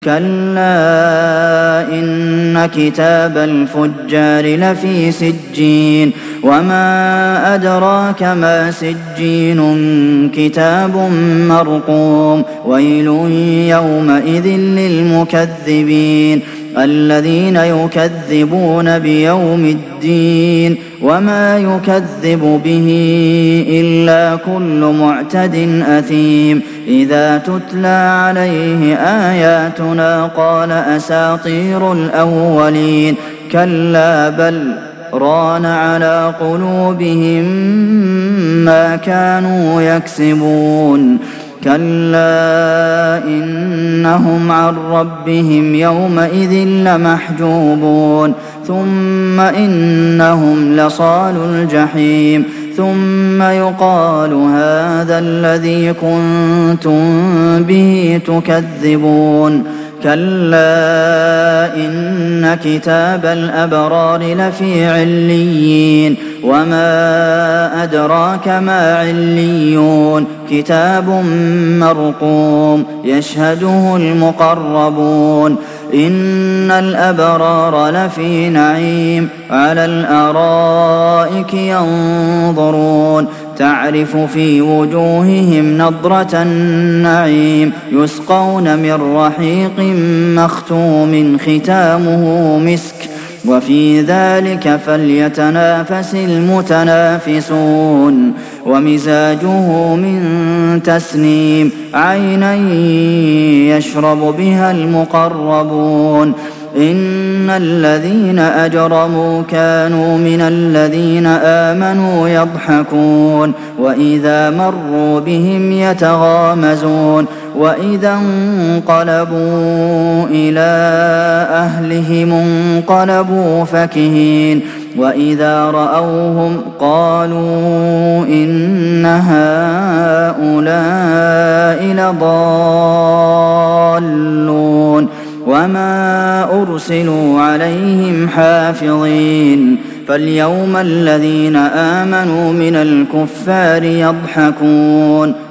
كَلَّا إِنَّ كِتَابَ الْفُجَّارِ لَفِي سِجِّينٍ وَمَا أَدْرَاكَ مَا سِجِّينٌ كِتَابٌ مَّرْقُومٌ وَيْلٌ يَوْمَئِذٍ لِّلْمُكَذِّبِينَ الَّذِينَ يُكَذِّبُونَ بِيَوْمِ الدِّينِ وَمَا يُكَذِّبُ بِهِ إِلَّا كُلُّ مُعْتَدٍ أَثِيمٍ إِذَا تُتْلَىٰ عَلَيْهِ آيَاتُنَا قَالَ أَسَاطِيرُ الْأَوَّلِينَ كَلَّا بَلْ رَانَ عَلَىٰ قُلُوبِهِم مَّا كَانُوا يَكْسِبُونَ كَلَّا إِنَّهُمْ عَن رَّبِّهِمْ يَوْمَئِذٍ لَّمَحْجُوبُونَ ثُمَّ إِنَّهُمْ لَصَالُو الْجَحِيمِ ثُمَّ يُقَالُ هَٰذَا الَّذِي كُنتُم بِهِ تُكَذِّبُونَ كَلَّا إِنَّ كِتَابَ الْأَبْرَارِ لَفِي عِلِّيِّينَ وَمَا أَدْرَاكَ مَا عِلِّيُّونَ كِتَابٌ مَّرْقُومٌ يَشْهَدُهُ الْمُقَرَّبُونَ إِنَّ الْأَبْرَارَ لَفِي نَعِيمٍ عَلَى الْأَرَائِكِ يَنظُرُونَ تَعْرِفُ فِي وُجُوهِهِمْ نَضْرَةَ النَّعِيمِ يُسْقَوْنَ مِن رَّحِيقٍ مَّخْتُومٍ خِتَامُهُ مِسْكٌ وَفِي ذَٰلِكَ فَلْيَتَنَافَسِ الْمُتَنَافِسُونَ وَمِزَاجُهُ مِن تَسْنِيمٍ عَيْنًا يَشْرَبُ بِهَا الْمُقَرَّبُونَ إِنَّ الَّذِينَ أَجْرَمُوا كَانُوا مِنَ الَّذِينَ آمَنُوا يَضْحَكُونَ وَإِذَا مَرُّوا بِهِمْ يَتَغَامَزُونَ وَإِذَا انقَلَبُوا إِلَىٰ أَهْلِهِمُ انقَلَبُوا فَكِهِينَ وَإِذَا رَأَوْهُمْ قَالُوا إِنَّ هَٰؤُلَاءِ لَضَالُّونَ وَمَا أُرْسِلُوا عَلَيْهِمْ حَافِظِينَ فَالْيَوْمَ الَّذِينَ آمَنُوا مِنَ الْكُفَّارِ يَضْحَكُونَ